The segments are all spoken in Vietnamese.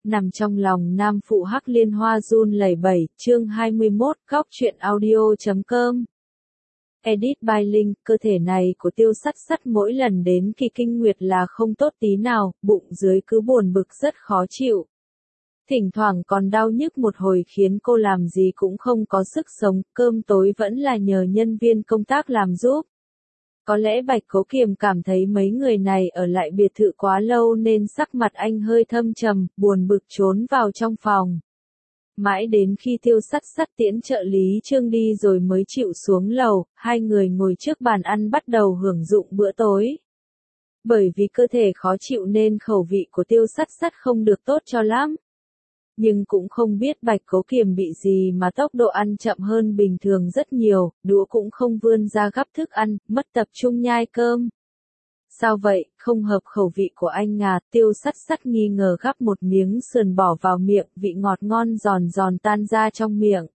Nằm trong lòng nam phụ hắc liên hoa run lẩy bẩy, chương 21, góc truyện audio.com. Edit by Link, cơ thể này của Tiêu Sắt Sắt mỗi lần đến kỳ kinh nguyệt là không tốt tí nào, bụng dưới cứ buồn bực rất khó chịu. Thỉnh thoảng còn đau nhức một hồi khiến cô làm gì cũng không có sức sống, cơm tối vẫn là nhờ nhân viên công tác làm giúp. Có lẽ Bạch Cố Kiềm cảm thấy mấy người này ở lại biệt thự quá lâu nên sắc mặt anh hơi thâm trầm, buồn bực trốn vào trong phòng. Mãi đến khi Tiêu Sắt Sắt tiễn trợ lý Trương đi rồi mới chịu xuống lầu, hai người ngồi trước bàn ăn bắt đầu hưởng dụng bữa tối. Bởi vì cơ thể khó chịu nên khẩu vị của Tiêu Sắt Sắt không được tốt cho lắm. Nhưng cũng không biết Bạch Cố Kiềm bị gì mà tốc độ ăn chậm hơn bình thường rất nhiều, đũa cũng không vươn ra gắp thức ăn, mất tập trung nhai cơm. Sao vậy, không hợp khẩu vị của anh à? Tiêu Sắt Sắt nghi ngờ gắp một miếng sườn bỏ vào miệng, vị ngọt ngon giòn giòn tan ra trong miệng.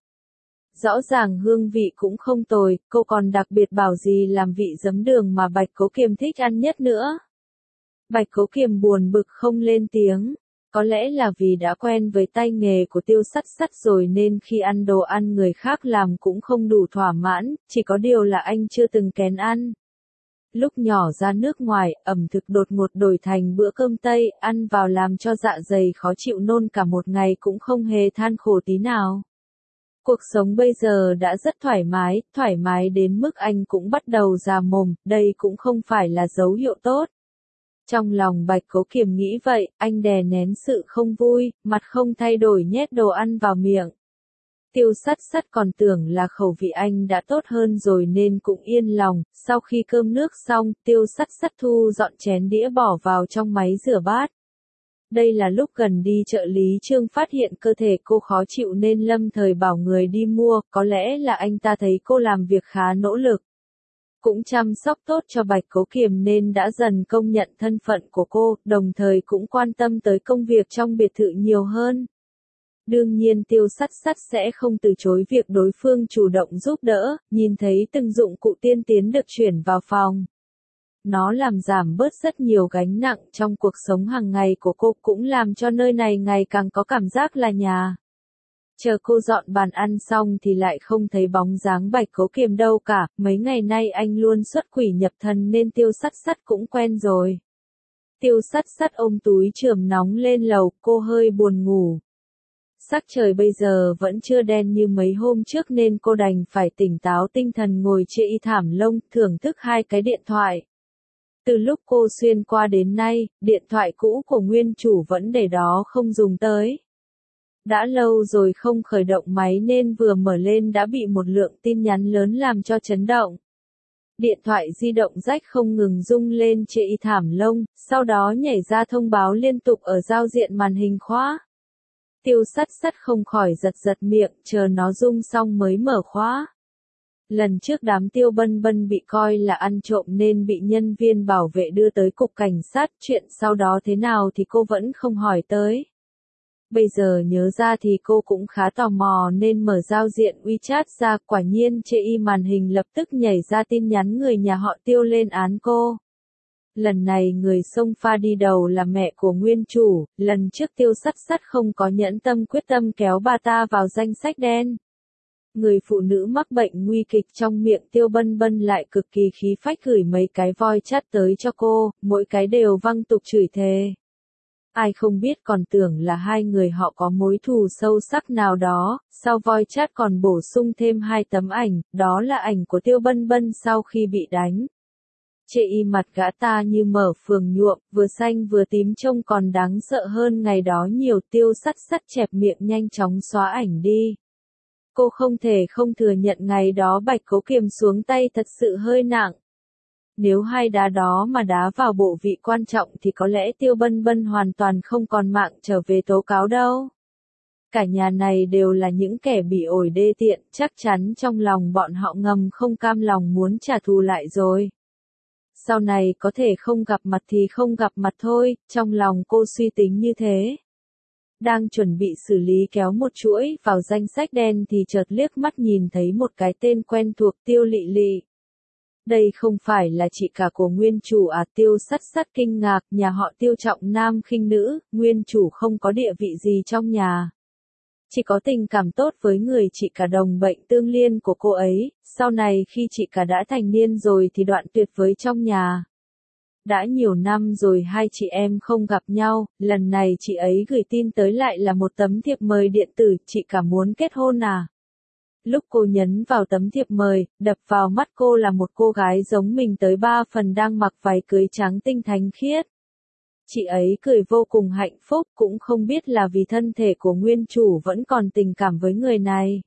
Rõ ràng hương vị cũng không tồi, cô còn đặc biệt bảo gì làm vị giấm đường mà Bạch Cố Kiềm thích ăn nhất nữa. Bạch Cố Kiềm buồn bực không lên tiếng. Có lẽ là vì đã quen với tay nghề của Tiêu Sắt Sắt rồi nên khi ăn đồ ăn người khác làm cũng không đủ thỏa mãn, chỉ có điều là anh chưa từng kén ăn. Lúc nhỏ ra nước ngoài, ẩm thực đột ngột đổi thành bữa cơm Tây, ăn vào làm cho dạ dày khó chịu nôn cả một ngày cũng không hề than khổ tí nào. Cuộc sống bây giờ đã rất thoải mái đến mức anh cũng bắt đầu già mồm, đây cũng không phải là dấu hiệu tốt. Trong lòng Bạch Cố Kiềm nghĩ vậy, anh đè nén sự không vui, mặt không thay đổi nhét đồ ăn vào miệng. Tiêu Sắt Sắt còn tưởng là khẩu vị anh đã tốt hơn rồi nên cũng yên lòng, sau khi cơm nước xong, Tiêu Sắt Sắt thu dọn chén đĩa bỏ vào trong máy rửa bát. Đây là lúc gần đi trợ lý Trương phát hiện cơ thể cô khó chịu nên lâm thời bảo người đi mua, có lẽ là anh ta thấy cô làm việc khá nỗ lực. Cũng chăm sóc tốt cho Bạch Cố Kiềm nên đã dần công nhận thân phận của cô, đồng thời cũng quan tâm tới công việc trong biệt thự nhiều hơn. Đương nhiên Tiêu Sắt Sắt sẽ không từ chối việc đối phương chủ động giúp đỡ, nhìn thấy từng dụng cụ tiên tiến được chuyển vào phòng. Nó làm giảm bớt rất nhiều gánh nặng trong cuộc sống hàng ngày của cô, cũng làm cho nơi này ngày càng có cảm giác là nhà. Chờ cô dọn bàn ăn xong thì lại không thấy bóng dáng Bạch Cố Kiềm đâu cả, mấy ngày nay anh luôn xuất quỷ nhập thần nên Tiêu Sắt Sắt cũng quen rồi. Tiêu Sắt Sắt ôm túi chườm nóng lên lầu, cô hơi buồn ngủ. Sắc trời bây giờ vẫn chưa đen như mấy hôm trước nên cô đành phải tỉnh táo tinh thần ngồi chĩa y thảm lông, thưởng thức hai cái điện thoại. Từ lúc cô xuyên qua đến nay, điện thoại cũ của nguyên chủ vẫn để đó không dùng tới. Đã lâu rồi không khởi động máy nên vừa mở lên đã bị một lượng tin nhắn lớn làm cho chấn động. Điện thoại di động rách không ngừng rung lên chệ y thảm lông, sau đó nhảy ra thông báo liên tục ở giao diện màn hình khóa. Tiêu Sắt Sắt không khỏi giật miệng, chờ nó rung xong mới mở khóa. Lần trước đám Tiêu Bân Bân bị coi là ăn trộm nên bị nhân viên bảo vệ đưa tới cục cảnh sát, chuyện sau đó thế nào thì cô vẫn không hỏi tới. Bây giờ nhớ ra thì cô cũng khá tò mò nên mở giao diện WeChat ra, quả nhiên chệ y màn hình lập tức nhảy ra tin nhắn người nhà họ Tiêu lên án cô. Lần này người xông pha đi đầu là mẹ của nguyên chủ, lần trước Tiêu Sắt Sắt không có nhẫn tâm quyết tâm kéo bà ta vào danh sách đen. Người phụ nữ mắc bệnh nguy kịch trong miệng Tiêu Bân Bân lại cực kỳ khí phách gửi mấy cái voi chat tới cho cô, mỗi cái đều văng tục chửi thề. Ai không biết còn tưởng là hai người họ có mối thù sâu sắc nào đó, sau voi chat còn bổ sung thêm hai tấm ảnh, đó là ảnh của Tiêu Bân Bân sau khi bị đánh. Chệ y mặt gã ta như mở phường nhuộm, vừa xanh vừa tím trông còn đáng sợ hơn ngày đó nhiều. Tiêu Sắt Sắt chẹp miệng nhanh chóng xóa ảnh đi. Cô không thể không thừa nhận ngày đó Bạch Cố Kiềm xuống tay thật sự hơi nặng. Nếu hai đá đó mà đá vào bộ vị quan trọng thì có lẽ Tiêu Bân Bân hoàn toàn không còn mạng trở về tố cáo đâu. Cả nhà này đều là những kẻ bị ổi đê tiện, chắc chắn trong lòng bọn họ ngầm không cam lòng muốn trả thù lại rồi. Sau này có thể không gặp mặt thì không gặp mặt thôi, trong lòng cô suy tính như thế. Đang chuẩn bị xử lý kéo một chuỗi vào danh sách đen thì chợt liếc mắt nhìn thấy một cái tên quen thuộc, Tiêu Lị Lị. Đây không phải là chị cả của nguyên chủ à? Tiêu Sắt Sắt kinh ngạc, nhà họ Tiêu trọng nam khinh nữ, nguyên chủ không có địa vị gì trong nhà. Chỉ có tình cảm tốt với người chị cả đồng bệnh tương liên của cô ấy, sau này khi chị cả đã thành niên rồi thì đoạn tuyệt với trong nhà. Đã nhiều năm rồi hai chị em không gặp nhau, lần này chị ấy gửi tin tới lại là một tấm thiệp mời điện tử, chị cả muốn kết hôn à? Lúc cô nhấn vào tấm thiệp mời, đập vào mắt cô là một cô gái giống mình tới 3 phần đang mặc váy cưới trắng tinh thánh khiết. Chị ấy cười vô cùng hạnh phúc, cũng không biết là vì thân thể của nguyên chủ vẫn còn tình cảm với người này.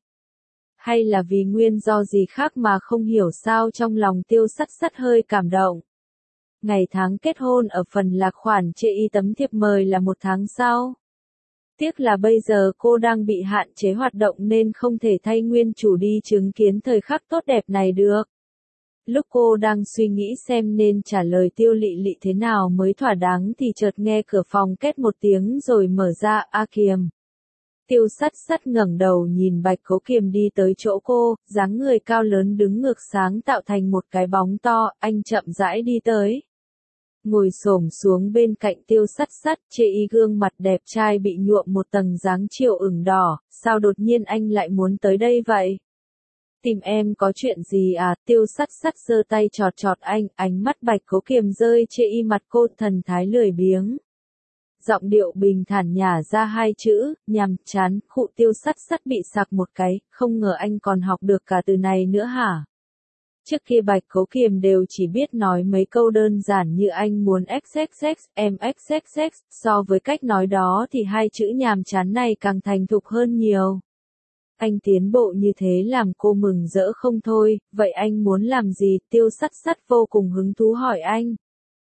Hay là vì nguyên do gì khác mà không hiểu sao trong lòng Tiêu Sắt Sắt hơi cảm động. Ngày tháng kết hôn ở phần lạc khoản chê y tấm thiệp mời là 1 tháng sau. Tiếc là bây giờ cô đang bị hạn chế hoạt động nên không thể thay nguyên chủ đi chứng kiến thời khắc tốt đẹp này được. Lúc cô đang suy nghĩ xem nên trả lời Tiêu Lị Lị thế nào mới thỏa đáng thì chợt nghe cửa phòng két một tiếng rồi mở ra. A Kiềm. Tiêu Sắt Sắt ngẩng đầu nhìn Bạch Cố Kiềm đi tới chỗ cô, dáng người cao lớn đứng ngược sáng tạo thành một cái bóng to, anh chậm rãi đi tới. Ngồi xổm xuống bên cạnh Tiêu Sắt Sắt, chê y gương mặt đẹp trai bị nhuộm một tầng dáng chiều ửng đỏ, sao đột nhiên anh lại muốn tới đây vậy? Tìm em có chuyện gì à? Tiêu Sắt Sắt giơ tay chọt chọt anh, ánh mắt Bạch Cố Kiềm rơi chê y mặt cô, thần thái lười biếng. Giọng điệu bình thản nhả ra 2 chữ, nhằm chán, khụ. Tiêu Sắt Sắt bị sặc một cái, không ngờ anh còn học được cả từ này nữa hả? Trước kia Bạch Cố Kiềm đều chỉ biết nói mấy câu đơn giản như anh muốn XXX, em XXX, so với cách nói đó thì 2 chữ nhàm chán này càng thành thục hơn nhiều. Anh tiến bộ như thế làm cô mừng rỡ không thôi, vậy anh muốn làm gì? Tiêu Sắt Sắt vô cùng hứng thú hỏi anh.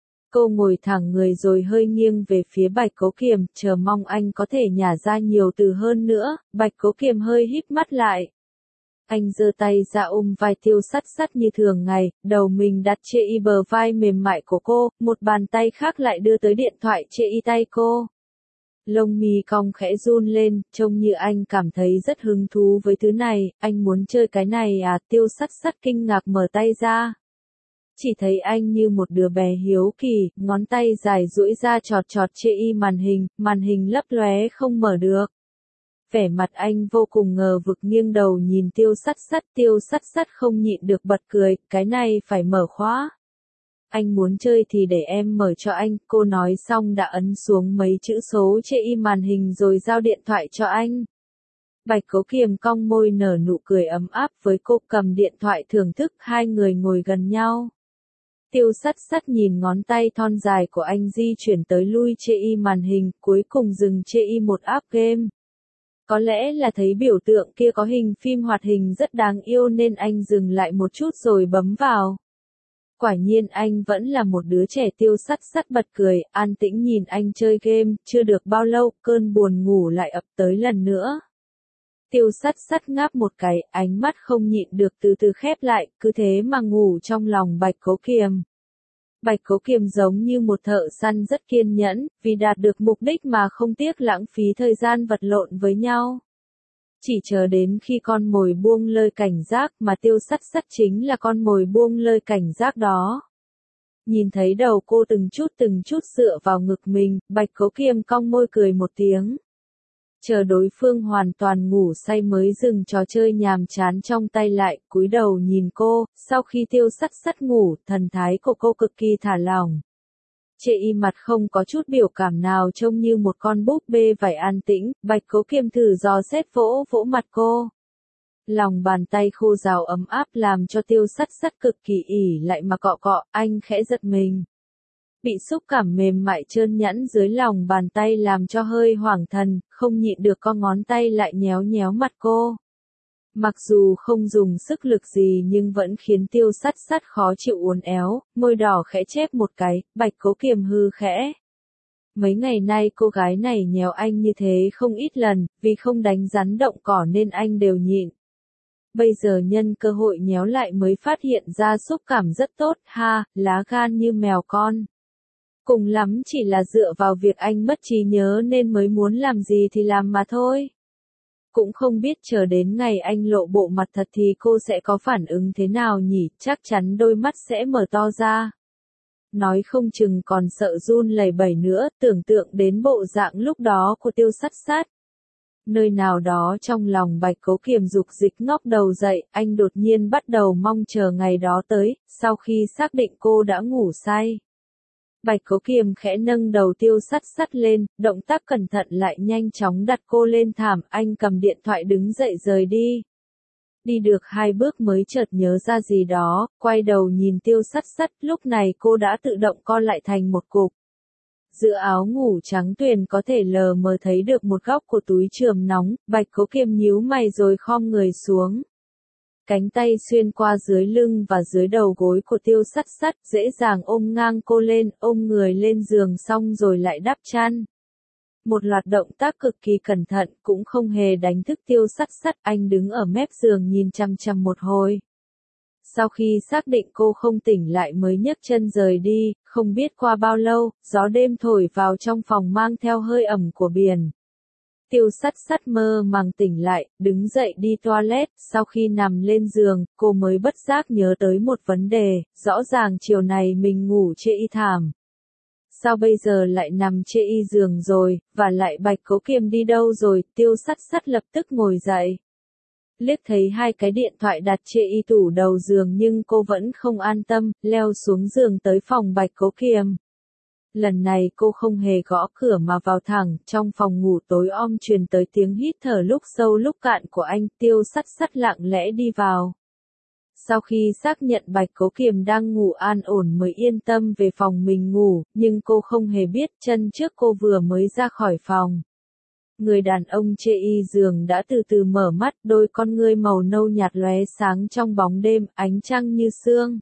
Cô ngồi thẳng người rồi hơi nghiêng về phía Bạch Cố Kiềm, chờ mong anh có thể nhả ra nhiều từ hơn nữa. Bạch Cố Kiềm hơi híp mắt lại. Anh giơ tay ra ôm vai Tiêu Sắt Sắt như thường ngày, đầu mình đặt trên y bờ vai mềm mại của cô, một bàn tay khác lại đưa tới điện thoại trên y tay cô. Lông mi cong khẽ run lên, trông như anh cảm thấy rất hứng thú với thứ này, anh muốn chơi cái này à? Tiêu Sắt Sắt kinh ngạc mở tay ra. Chỉ thấy anh như một đứa bé hiếu kỳ, ngón tay dài duỗi ra chọt chọt trên y màn hình lấp lóe không mở được. Vẻ mặt anh vô cùng ngờ vực, nghiêng đầu nhìn Tiêu Sắt Sắt. Tiêu Sắt Sắt không nhịn được bật cười, cái này phải mở khóa. Anh muốn chơi thì để em mở cho anh, cô nói xong đã ấn xuống mấy chữ số trên y màn hình rồi giao điện thoại cho anh. Bạch Cố Kiềm cong môi nở nụ cười ấm áp với cô, cầm điện thoại thưởng thức, hai người ngồi gần nhau. Tiêu Sắt Sắt nhìn ngón tay thon dài của anh di chuyển tới lui trên y màn hình, cuối cùng dừng trên y một app game. Có lẽ là thấy biểu tượng kia có hình phim hoạt hình rất đáng yêu nên anh dừng lại một chút rồi bấm vào. Quả nhiên anh vẫn là một đứa trẻ. Tiêu Sắt Sắt bật cười, an tĩnh nhìn anh chơi game, chưa được bao lâu, cơn buồn ngủ lại ập tới lần nữa. Tiêu Sắt Sắt ngáp một cái, ánh mắt không nhịn được từ từ khép lại, cứ thế mà ngủ trong lòng Bạch Cố Kiềm. Bạch Cố Kiềm giống như một thợ săn rất kiên nhẫn, vì đạt được mục đích mà không tiếc lãng phí thời gian vật lộn với nhau. Chỉ chờ đến khi con mồi buông lơi cảnh giác, mà Tiêu Sắt Sắt chính là con mồi buông lơi cảnh giác đó. Nhìn thấy đầu cô từng chút dựa vào ngực mình, Bạch Cố Kiềm cong môi cười một tiếng. Chờ đối phương hoàn toàn ngủ say mới dừng trò chơi nhàm chán trong tay lại, cúi đầu nhìn cô. Sau khi Tiêu Sắt Sắt ngủ, thần thái của cô cực kỳ thả lỏng. Chê y mặt không có chút biểu cảm nào, trông như một con búp bê vải an tĩnh. Bạch Cố Kiềm thử dò xét vỗ vỗ mặt cô. Lòng bàn tay khô ráo ấm áp làm cho Tiêu Sắt Sắt cực kỳ ỉ lại mà cọ cọ, anh khẽ giật mình. Bị xúc cảm mềm mại trơn nhẵn dưới lòng bàn tay làm cho hơi hoảng thần, không nhịn được co ngón tay lại nhéo nhéo mặt cô. Mặc dù không dùng sức lực gì nhưng vẫn khiến Tiêu Sắt Sắt khó chịu uốn éo, môi đỏ khẽ chép một cái. Bạch Cố Kiềm hư khẽ. Mấy ngày nay cô gái này nhéo anh như thế không ít lần, vì không đánh rắn động cỏ nên anh đều nhịn. Bây giờ nhân cơ hội nhéo lại mới phát hiện ra xúc cảm rất tốt, ha, lá gan như mèo con. Cùng lắm chỉ là dựa vào việc anh mất trí nhớ nên mới muốn làm gì thì làm mà thôi. Cũng không biết chờ đến ngày anh lộ bộ mặt thật thì cô sẽ có phản ứng thế nào nhỉ, chắc chắn đôi mắt sẽ mở to ra. Nói không chừng còn sợ run lẩy bẩy nữa, tưởng tượng đến bộ dạng lúc đó của Tiêu Sắt Sắt. Nơi nào đó trong lòng Bạch Cố Kiềm dục dịch ngóc đầu dậy, anh đột nhiên bắt đầu mong chờ ngày đó tới, sau khi xác định cô đã ngủ say. Bạch Cố Kiềm khẽ nâng đầu Tiêu Sắt Sắt lên, động tác cẩn thận lại nhanh chóng đặt cô lên thảm, anh cầm điện thoại đứng dậy rời đi. Đi được 2 bước mới chợt nhớ ra gì đó, quay đầu nhìn Tiêu Sắt Sắt, lúc này cô đã tự động co lại thành một cục. Giữa áo ngủ trắng tuyền có thể lờ mờ thấy được một góc của túi chườm nóng, Bạch Cố Kiềm nhíu mày rồi khom người xuống. Cánh tay xuyên qua dưới lưng và dưới đầu gối của Tiêu Sắt Sắt, dễ dàng ôm ngang cô lên, ôm người lên giường xong rồi lại đắp chăn. Một loạt động tác cực kỳ cẩn thận, cũng không hề đánh thức Tiêu Sắt Sắt, anh đứng ở mép giường nhìn chằm chằm một hồi. Sau khi xác định cô không tỉnh lại mới nhấc chân rời đi, không biết qua bao lâu, gió đêm thổi vào trong phòng mang theo hơi ẩm của biển. Tiêu Sắt Sắt mơ màng tỉnh lại, đứng dậy đi toilet, sau khi nằm lên giường, cô mới bất giác nhớ tới một vấn đề, rõ ràng chiều này mình ngủ chê y thảm. Sao bây giờ lại nằm chê y giường rồi, và lại Bạch Cố Kiềm đi đâu rồi, Tiêu Sắt Sắt lập tức ngồi dậy. Liếc thấy 2 cái điện thoại đặt chê y tủ đầu giường nhưng cô vẫn không an tâm, leo xuống giường tới phòng Bạch Cố Kiềm. Lần này cô không hề gõ cửa mà vào thẳng, trong phòng ngủ tối om truyền tới tiếng hít thở lúc sâu lúc cạn của anh, Tiêu Sắt Sắt lặng lẽ đi vào. Sau khi xác nhận Bạch Cố Kiềm đang ngủ an ổn mới yên tâm về phòng mình ngủ, nhưng cô không hề biết chân trước cô vừa mới ra khỏi phòng. Người đàn ông chê y giường đã từ từ mở mắt, đôi con ngươi màu nâu nhạt lóe sáng trong bóng đêm, ánh trăng như sương.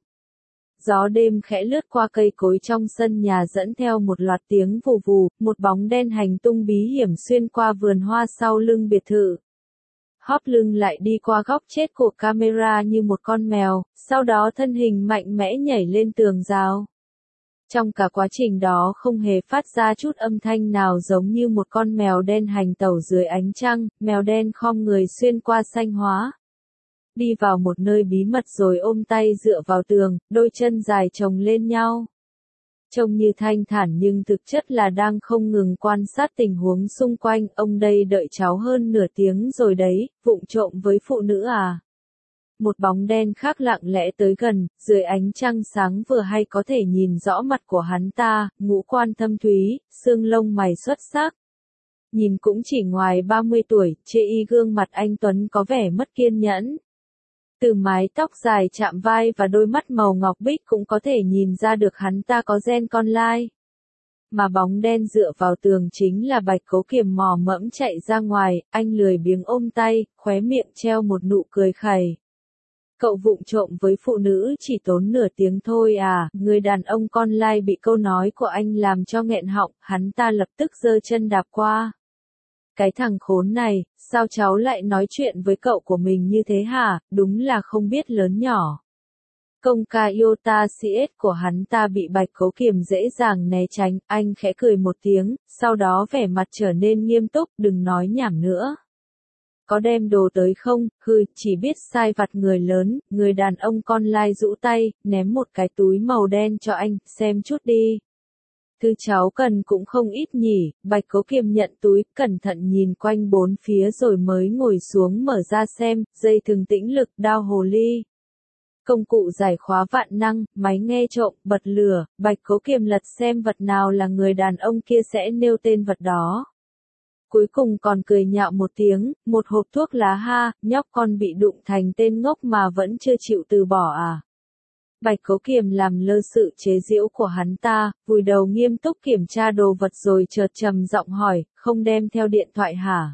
Gió đêm khẽ lướt qua cây cối trong sân nhà dẫn theo một loạt tiếng vù vù, một bóng đen hành tung bí hiểm xuyên qua vườn hoa sau lưng biệt thự. Hóp lưng lại đi qua góc chết của camera như một con mèo, sau đó thân hình mạnh mẽ nhảy lên tường rào. Trong cả quá trình đó không hề phát ra chút âm thanh nào, giống như một con mèo đen hành tẩu dưới ánh trăng, mèo đen khom người xuyên qua xanh hóa. Đi vào một nơi bí mật rồi ôm tay dựa vào tường, đôi chân dài chồng lên nhau. Trông như thanh thản nhưng thực chất là đang không ngừng quan sát tình huống xung quanh, ông đây đợi cháu hơn nửa tiếng rồi đấy, vụng trộm với phụ nữ à. Một bóng đen khác lặng lẽ tới gần, dưới ánh trăng sáng vừa hay có thể nhìn rõ mặt của hắn ta, ngũ quan thâm thúy, xương lông mày xuất sắc. Nhìn cũng chỉ ngoài 30 tuổi, chê y gương mặt anh Tuấn có vẻ mất kiên nhẫn. Từ mái tóc dài chạm vai và đôi mắt màu ngọc bích cũng có thể nhìn ra được hắn ta có gen con lai. Mà bóng đen dựa vào tường chính là Bạch Cố Kiềm mò mẫm chạy ra ngoài, anh lười biếng ôm tay, khóe miệng treo một nụ cười khẩy. Cậu vụng trộm với phụ nữ chỉ tốn nửa tiếng thôi à, người đàn ông con lai bị câu nói của anh làm cho nghẹn họng, hắn ta lập tức giơ chân đạp qua. Cái thằng khốn này, sao cháu lại nói chuyện với cậu của mình như thế hả, đúng là không biết lớn nhỏ. Công ca Iota CS của hắn ta bị Bạch Cố Kiềm dễ dàng né tránh, anh khẽ cười một tiếng, sau đó vẻ mặt trở nên nghiêm túc, đừng nói nhảm nữa. Có đem đồ tới không, chỉ biết sai vặt người lớn, người đàn ông con lai rũ tay, ném một cái túi màu đen cho anh, xem chút đi. Thứ cháu cần cũng không ít nhỉ, Bạch Cố Kiềm nhận túi, cẩn thận nhìn quanh bốn phía rồi mới ngồi xuống mở ra xem, dây thừng tĩnh lực, đao hồ ly. Công cụ giải khóa vạn năng, máy nghe trộm, bật lửa, Bạch Cố Kiềm lật xem vật nào là người đàn ông kia sẽ nêu tên vật đó. Cuối cùng còn cười nhạo một tiếng, một hộp thuốc lá ha, nhóc con bị đụng thành tên ngốc mà vẫn chưa chịu từ bỏ à. Bạch Cố Kiềm làm lơ sự chế giễu của hắn ta, vùi đầu nghiêm túc kiểm tra đồ vật rồi chợt trầm giọng hỏi, không đem theo điện thoại hả?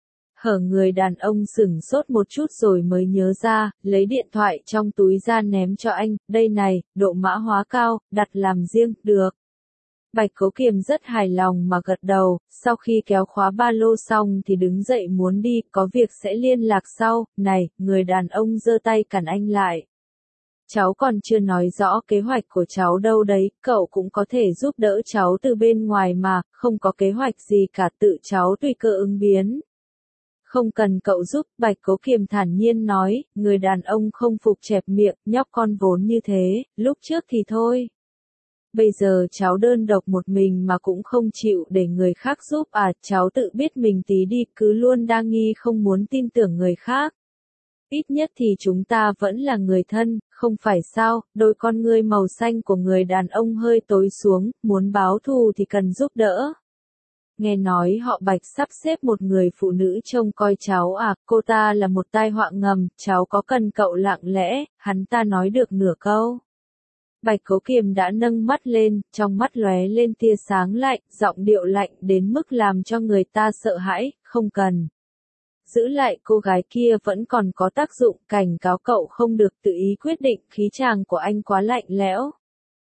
Người đàn ông sửng sốt một chút rồi mới nhớ ra, lấy điện thoại trong túi ra ném cho anh, đây này, độ mã hóa cao, đặt làm riêng, được. Bạch Cố Kiềm rất hài lòng mà gật đầu, sau khi kéo khóa ba lô xong thì đứng dậy muốn đi, có việc sẽ liên lạc sau, này, người đàn ông giơ tay cản anh lại. Cháu còn chưa nói rõ kế hoạch của cháu đâu đấy, cậu cũng có thể giúp đỡ cháu từ bên ngoài mà, không có kế hoạch gì cả, tự cháu tùy cơ ứng biến. Không cần cậu giúp, Bạch Cố Kiềm thản nhiên nói, người đàn ông không phục chẹp miệng, nhóc con vốn như thế, lúc trước thì thôi. Bây giờ cháu đơn độc một mình mà cũng không chịu để người khác giúp à, cháu tự biết mình tí đi, cứ luôn đa nghi không muốn tin tưởng người khác. Ít nhất thì chúng ta vẫn là người thân, không phải sao, đôi con ngươi màu xanh của người đàn ông hơi tối xuống, muốn báo thù thì cần giúp đỡ. Nghe nói họ Bạch sắp xếp một người phụ nữ trông coi cháu à, cô ta là một tai họa ngầm, cháu có cần cậu lặng lẽ, hắn ta nói được nửa câu. Bạch Cố Kiềm đã nâng mắt lên, trong mắt lóe lên tia sáng lạnh, giọng điệu lạnh đến mức làm cho người ta sợ hãi, không cần. Giữ lại cô gái kia vẫn còn có tác dụng, cảnh cáo cậu không được tự ý quyết định, khí chàng của anh quá lạnh lẽo.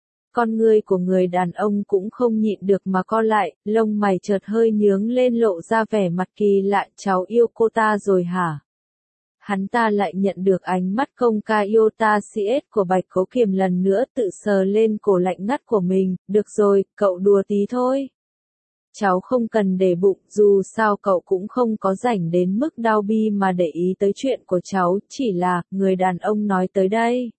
Con ngươi của người đàn ông cũng không nhịn được mà co lại, lông mày chợt hơi nhướng lên lộ ra vẻ mặt kỳ lạ, cháu yêu cô ta rồi hả? Hắn ta lại nhận được ánh mắt công ca yêu ta CS của Bạch Cố Kiềm lần nữa tự sờ lên cổ lạnh ngắt của mình, được rồi, cậu đùa tí thôi. Cháu không cần để bụng, dù sao cậu cũng không có rảnh đến mức đau bi mà để ý tới chuyện của cháu, chỉ là, người đàn ông nói tới đây.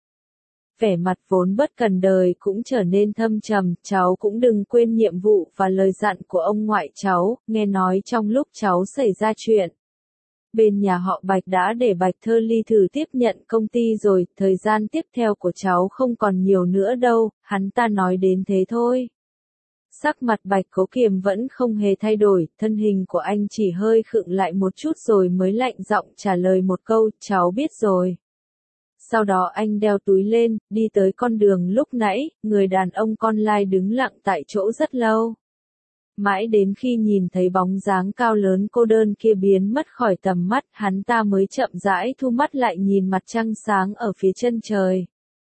Vẻ mặt vốn bất cần đời cũng trở nên thâm trầm, cháu cũng đừng quên nhiệm vụ và lời dặn của ông ngoại cháu, nghe nói trong lúc cháu xảy ra chuyện. Bên nhà họ Bạch đã để Bạch Thơ Ly thử tiếp nhận công ty rồi, thời gian tiếp theo của cháu không còn nhiều nữa đâu, hắn ta nói đến thế thôi. Sắc mặt Bạch Cố Kiềm vẫn không hề thay đổi, thân hình của anh chỉ hơi khựng lại một chút rồi mới lạnh giọng trả lời một câu, cháu biết rồi. Sau đó anh đeo túi lên, đi tới con đường lúc nãy, người đàn ông con lai đứng lặng tại chỗ rất lâu. Mãi đến khi nhìn thấy bóng dáng cao lớn cô đơn kia biến mất khỏi tầm mắt, hắn ta mới chậm rãi thu mắt lại nhìn mặt trăng sáng ở phía chân trời.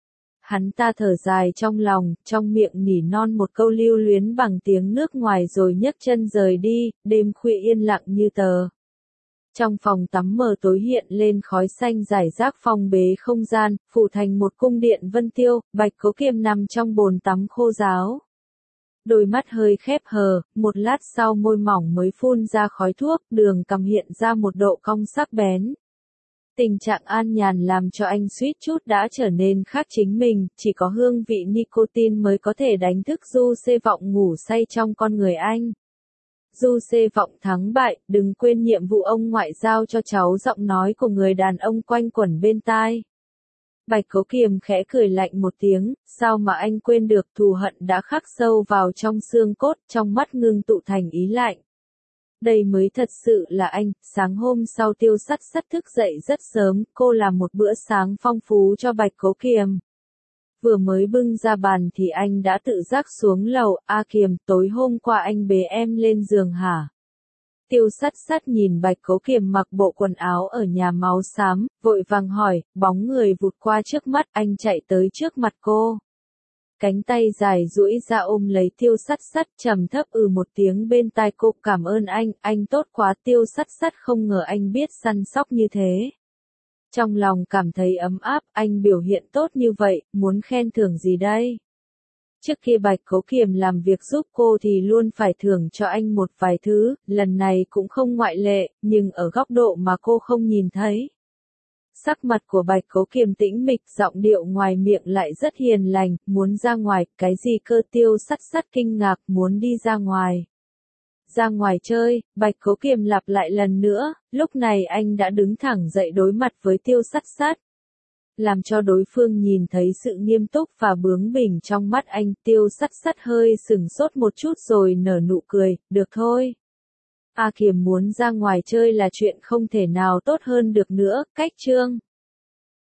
Hắn ta thở dài trong lòng, trong miệng nỉ non một câu lưu luyến bằng tiếng nước ngoài rồi nhấc chân rời đi, đêm khuya yên lặng như tờ. Trong phòng tắm mờ tối hiện lên khói xanh rải rác phong bế không gian, phủ thành một cung điện vân tiêu, Bạch Cố Kiềm nằm trong bồn tắm khô ráo. Đôi mắt hơi khép hờ, một lát sau môi mỏng mới phun ra khói thuốc, đường cằm hiện ra một độ cong sắc bén. Tình trạng an nhàn làm cho anh suýt chút đã trở nên khác chính mình, chỉ có hương vị nicotine mới có thể đánh thức Du Xê Vọng ngủ say trong con người anh. Du Xê Vọng thắng bại, đừng quên nhiệm vụ ông ngoại giao cho cháu, giọng nói của người đàn ông quanh quẩn bên tai. Bạch Cố Kiềm khẽ cười lạnh một tiếng, sao mà anh quên được, thù hận đã khắc sâu vào trong xương cốt, trong mắt ngưng tụ thành ý lạnh. Đây mới thật sự là anh, sáng hôm sau Tiêu Sắt Sắt thức dậy rất sớm, cô làm một bữa sáng phong phú cho Bạch Cố Kiềm. Vừa mới bưng ra bàn thì anh đã tự giác xuống lầu, A Kiềm, tối hôm qua anh bế em lên giường hả? Tiêu Sắt Sắt nhìn Bạch Cố Kiềm mặc bộ quần áo ở nhà máu xám, vội vàng hỏi, bóng người vụt qua trước mắt, anh chạy tới trước mặt cô. Cánh tay dài duỗi ra ôm lấy Tiêu Sắt Sắt, trầm thấp một tiếng bên tai cô, cảm ơn anh tốt quá. Tiêu Sắt Sắt không ngờ anh biết săn sóc như thế. Trong lòng cảm thấy ấm áp, anh biểu hiện tốt như vậy, muốn khen thưởng gì đây? Trước kia Bạch Cố Kiềm làm việc giúp cô thì luôn phải thưởng cho anh một vài thứ, lần này cũng không ngoại lệ, nhưng ở góc độ mà cô không nhìn thấy. Sắc mặt của Bạch Cố Kiềm tĩnh mịch, giọng điệu ngoài miệng lại rất hiền lành, muốn ra ngoài, cái gì cơ? Tiêu Sắt Sắt kinh ngạc, muốn đi ra ngoài. Ra ngoài chơi, Bạch Cố Kiềm lặp lại lần nữa, lúc này anh đã đứng thẳng dậy đối mặt với Tiêu Sắt Sắt. Làm cho đối phương nhìn thấy sự nghiêm túc và bướng bỉnh trong mắt anh, Tiêu Sắt Sắt hơi sừng sốt một chút rồi nở nụ cười, được thôi. A Kiềm muốn ra ngoài chơi là chuyện không thể nào tốt hơn được nữa, cách chương.